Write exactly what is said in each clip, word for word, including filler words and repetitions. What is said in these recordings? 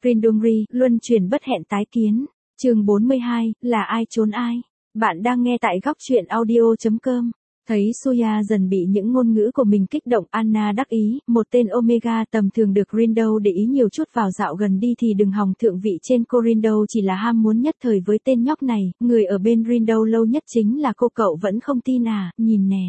Rindongri, luân chuyển bất hẹn tái kiến. Chương bốn mươi hai, là ai trốn ai? Bạn đang nghe tại góc truyện audio chấm com. Thấy Suya dần bị những ngôn ngữ của mình kích động, Anna đắc ý, một tên Omega tầm thường được Rindo để ý nhiều chút vào dạo gần đi thì đừng hòng thượng vị trên cô. Rindo chỉ là ham muốn nhất thời với tên nhóc này, người ở bên Rindo lâu nhất chính là cô. Cậu vẫn không tin à, nhìn nè.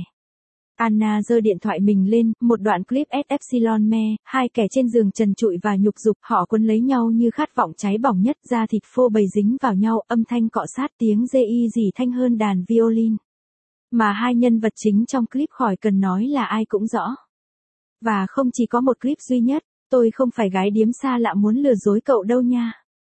Anna giơ điện thoại mình lên, một đoạn clip S Epsilon Me, hai kẻ trên giường trần trụi và nhục dục, họ quấn lấy nhau như khát vọng cháy bỏng nhất, da thịt phô bày dính vào nhau, âm thanh cọ sát, tiếng dê y dì thanh hơn đàn violin. Mà hai nhân vật chính trong clip khỏi cần nói là ai cũng rõ. Và không chỉ có một clip duy nhất, tôi không phải gái điếm xa lạ muốn lừa dối cậu đâu nha.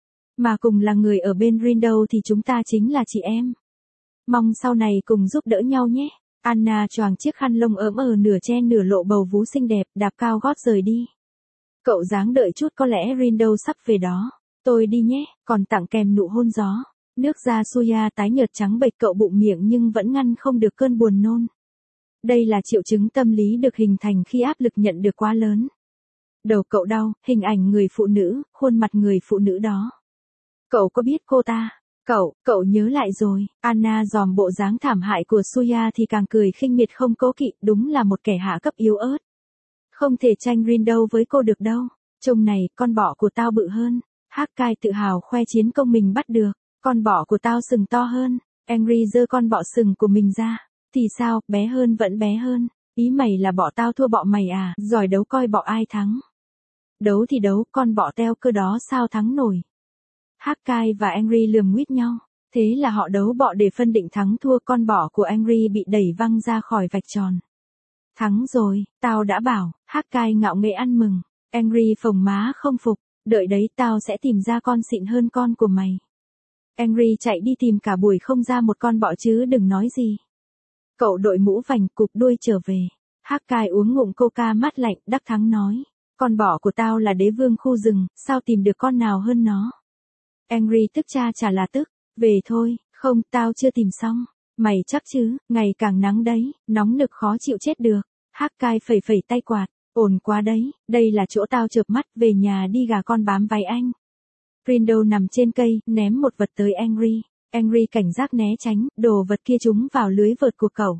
Mà cùng là người ở bên Rindo thì chúng ta chính là chị em. Mong sau này cùng giúp đỡ nhau nhé. Anna choàng chiếc khăn lông ấm ở nửa che nửa lộ bầu vú xinh đẹp, đạp cao gót rời đi. Cậu dáng đợi chút, có lẽ Rindo sắp về đó. Tôi đi nhé, còn tặng kèm nụ hôn gió. Nước da Suya tái nhợt trắng bệch, cậu bụng miệng nhưng vẫn ngăn không được cơn buồn nôn. Đây là triệu chứng tâm lý được hình thành khi áp lực nhận được quá lớn. Đầu cậu đau, hình ảnh người phụ nữ, khuôn mặt người phụ nữ đó. Cậu có biết cô ta? Cậu, cậu nhớ lại rồi. Anna dòm bộ dáng thảm hại của Suya thì càng cười khinh miệt không cố kỵ, đúng là một kẻ hạ cấp yếu ớt. Không thể tranh Rindo với cô được đâu. Trông này, con bọ của tao bự hơn. Hakai tự hào khoe chiến công mình bắt được. Con bọ của tao sừng to hơn. Henry giơ con bọ sừng của mình ra. Thì sao, bé hơn vẫn bé hơn. Ý mày là bọ tao thua bọ mày à, giỏi đấu coi bọ ai thắng. Đấu thì đấu, con bọ teo cơ đó sao thắng nổi. Hakai và Henry lườm nguýt nhau. Thế là họ đấu bọ để phân định thắng thua. Con bọ của Henry bị đẩy văng ra khỏi vạch tròn. Thắng rồi, tao đã bảo. Hakai ngạo nghễ ăn mừng. Henry phồng má không phục. Đợi đấy, tao sẽ tìm ra con xịn hơn con của mày. Henry chạy đi tìm cả buổi không ra một con bọ chứ đừng nói gì. Cậu đội mũ vành, cụp đuôi trở về. Hakai uống ngụm coca mát lạnh, đắc thắng nói. Con bọ của tao là đế vương khu rừng, sao tìm được con nào hơn nó. Henry tức cha chả là tức. Về thôi, không, tao chưa tìm xong. Mày chắc chứ, ngày càng nắng đấy, nóng nực khó chịu chết được. Hakai phẩy phẩy tay quạt. Ổn quá đấy, đây là chỗ tao chợp mắt, về nhà đi gà con bám váy anh. Rindo nằm trên cây, ném một vật tới Henry. Henry cảnh giác né tránh, đồ vật kia trúng vào lưới vợt của cậu.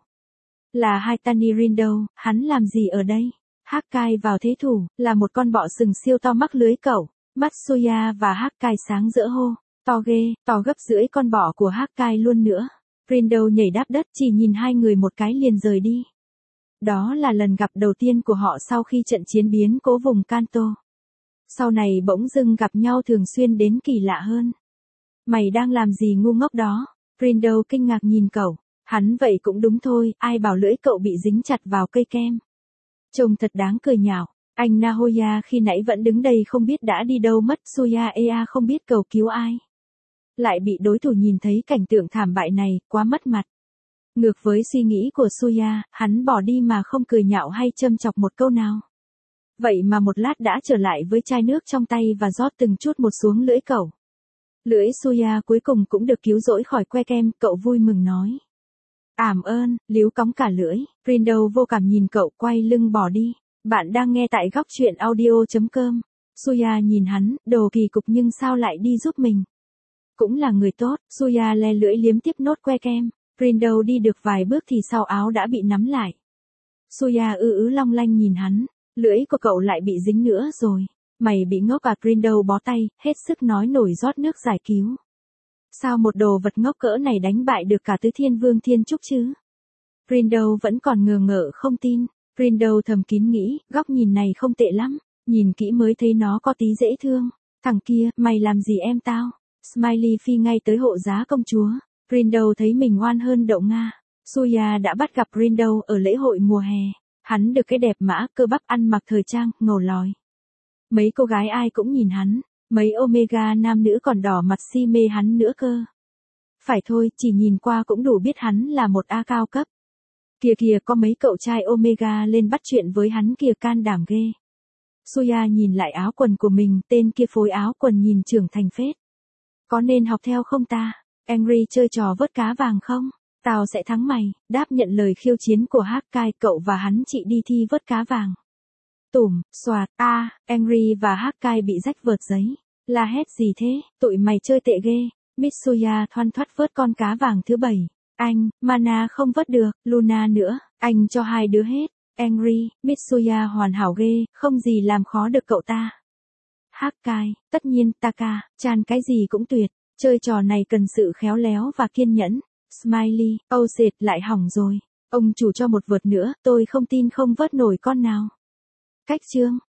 Là Haitani Rindo, hắn làm gì ở đây? Hakai vào thế thủ, là một con bọ sừng siêu to mắc lưới cậu. Mắt Suya và Hakai sáng rỡ hô. To ghê, to gấp rưỡi con bọ của Hakai luôn nữa. Rindo nhảy đáp đất, chỉ nhìn hai người một cái liền rời đi. Đó là lần gặp đầu tiên của họ sau khi trận chiến biến cố vùng Kanto. Sau này bỗng dưng gặp nhau thường xuyên đến kỳ lạ hơn. Mày đang làm gì ngu ngốc đó? Rindo kinh ngạc nhìn cậu. Hắn vậy cũng đúng thôi, ai bảo lưỡi cậu bị dính chặt vào cây kem. Trông thật đáng cười nhạo. Anh Nahoya khi nãy vẫn đứng đây không biết đã đi đâu mất. Suya Ea không biết cầu cứu ai. Lại bị đối thủ nhìn thấy cảnh tượng thảm bại này, quá mất mặt. Ngược với suy nghĩ của Suya, hắn bỏ đi mà không cười nhạo hay châm chọc một câu nào. Vậy mà một lát đã trở lại với chai nước trong tay và rót từng chút một xuống lưỡi cậu. Lưỡi Suya cuối cùng cũng được cứu rỗi khỏi que kem, cậu vui mừng nói. Ảm ơn, líu cóng cả lưỡi. Rindo vô cảm nhìn cậu, quay lưng bỏ đi. Bạn đang nghe tại góc truyện audio chấm com. Suya nhìn hắn, đồ kỳ cục nhưng sao lại đi giúp mình. Cũng là người tốt, Suya le lưỡi liếm tiếp nốt que kem. Rindo đi được vài bước thì sau áo đã bị nắm lại. Suya ư ứ long lanh nhìn hắn. Lưỡi của cậu lại bị dính nữa rồi. Mày bị ngốc à? Rindo bó tay, hết sức nói nổi rót nước giải cứu. Sao một đồ vật ngốc cỡ này đánh bại được cả tứ thiên vương thiên trúc chứ? Rindo vẫn còn ngờ ngợ không tin. Rindo thầm kín nghĩ, góc nhìn này không tệ lắm. Nhìn kỹ mới thấy nó có tí dễ thương. Thằng kia, mày làm gì em tao? Smiley phi ngay tới hộ giá công chúa. Rindo thấy mình ngoan hơn đậu Nga. Suya đã bắt gặp Rindo ở lễ hội mùa hè. Hắn được cái đẹp mã, cơ bắp, ăn mặc thời trang, ngầu lòi. Mấy cô gái ai cũng nhìn hắn. Mấy Omega nam nữ còn đỏ mặt si mê hắn nữa cơ. Phải thôi, chỉ nhìn qua cũng đủ biết hắn là một A cao cấp. Kìa kìa, có mấy cậu trai Omega lên bắt chuyện với hắn kìa, can đảm ghê. Suya nhìn lại áo quần của mình, tên kia phối áo quần nhìn trưởng thành phết. Có nên học theo không ta? Henry chơi trò vớt cá vàng không? Tao sẽ thắng mày. Đáp nhận lời khiêu chiến của Hakai, cậu và hắn chị đi thi vớt cá vàng. Tủm, xoạt, a, Henry và Hakai bị rách vợt giấy. La hét gì thế, tụi mày chơi tệ ghê. Mitsuya thoăn thoắt vớt con cá vàng thứ bảy. Anh, Mana không vớt được, Luna nữa, anh cho hai đứa hết. Angry, Mitsuya hoàn hảo ghê, không gì làm khó được cậu ta. Hakkai, tất nhiên, Taka, chan cái gì cũng tuyệt, chơi trò này cần sự khéo léo và kiên nhẫn. Smiley, oh shit, lại hỏng rồi. Ông chủ cho một vợt nữa, tôi không tin không vớt nổi con nào. Cách chương